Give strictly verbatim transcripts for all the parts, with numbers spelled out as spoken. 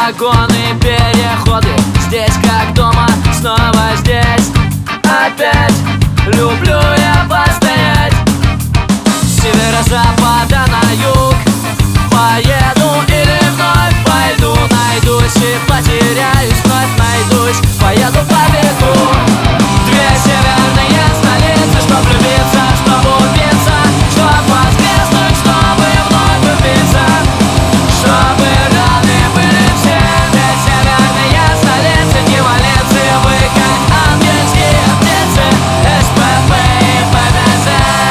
вагоны, переходы. Здесь как дома, снова здесь. Опять люблю я постоять. С северо-запада на юг поеду или вновь пойду. Найдусь и потеряюсь, вновь найдусь. Поеду по веку. Две северные столицы, чтоб влюбиться, чтоб убиться, чтоб воскреснуть, чтобы вновь убиться, чтобы рады были все. Две северные столицы, не валицы, вы как ангельские птицы. СПП и ПВЗ.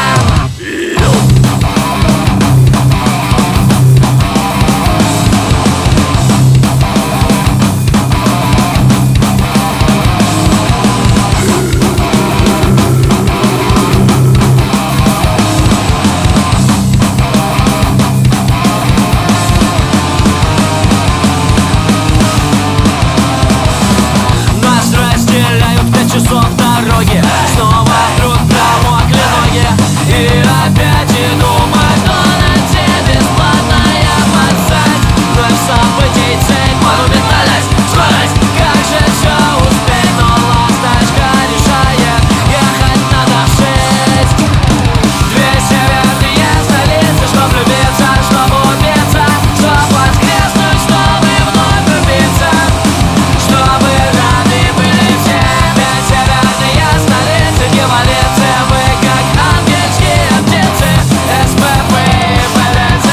Часов дороги, снова вдруг промокли ноги. И опять иду в Макдональдсе, бесплатная подсадь. Вновь событий цель, монументальность, скорость. Как же все успеть, но ласточка решает ехать надо в шесть. Две северные столицы, чтоб влюбиться, чтоб убиться, чтоб воскреснуть, чтобы вновь убиться, чтобы рады были все. Северные столицы, не валицы, вы как ангельские птицы. СПП и ПВЗ.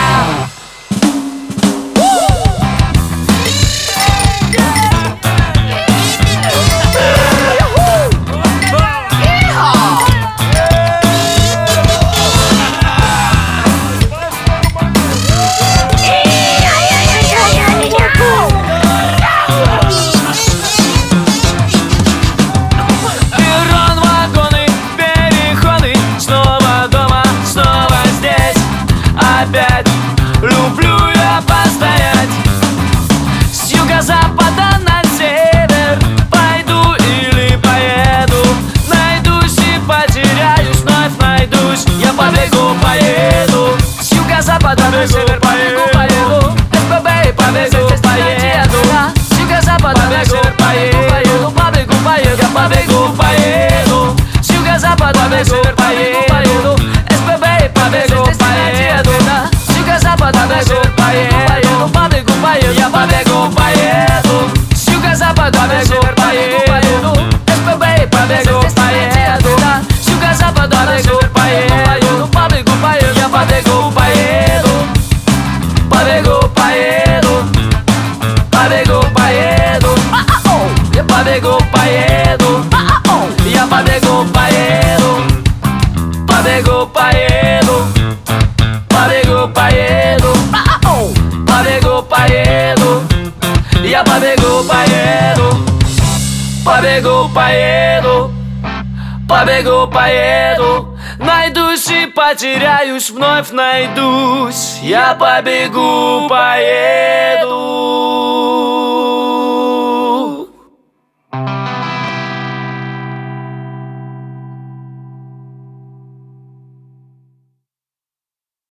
Опять люблю я постоять. С юго-запада на север пойду или поеду. Найдусь и потеряюсь, вновь найдусь. Я побегу, поеду. С юго-запада на север побегу, поеду. СПБ и побегу, поеду. С юго-запада на север побегу, поеду. Побегу, поеду, я побегу, поеду. С юго-запада на север побегу, поеду. СПБ и побегу, поеду. Запада на север поеду, побегу, поеду, я побегу, поеду. С юго-запада на север поеду, поеду. СПБ и побегу, поеду. С юго-запада на север поеду, побегу, поеду, я побегу, поеду. Побегу, поеду, побегу, поеду. Я побегу, поеду, я побегу, поеду. Побегу, поеду. Побегу, поеду, побегу, поеду, я побегу, поеду, побегу, поеду, побегу, поеду. Найдусь и потеряюсь, вновь найдусь. Я побегу, поеду.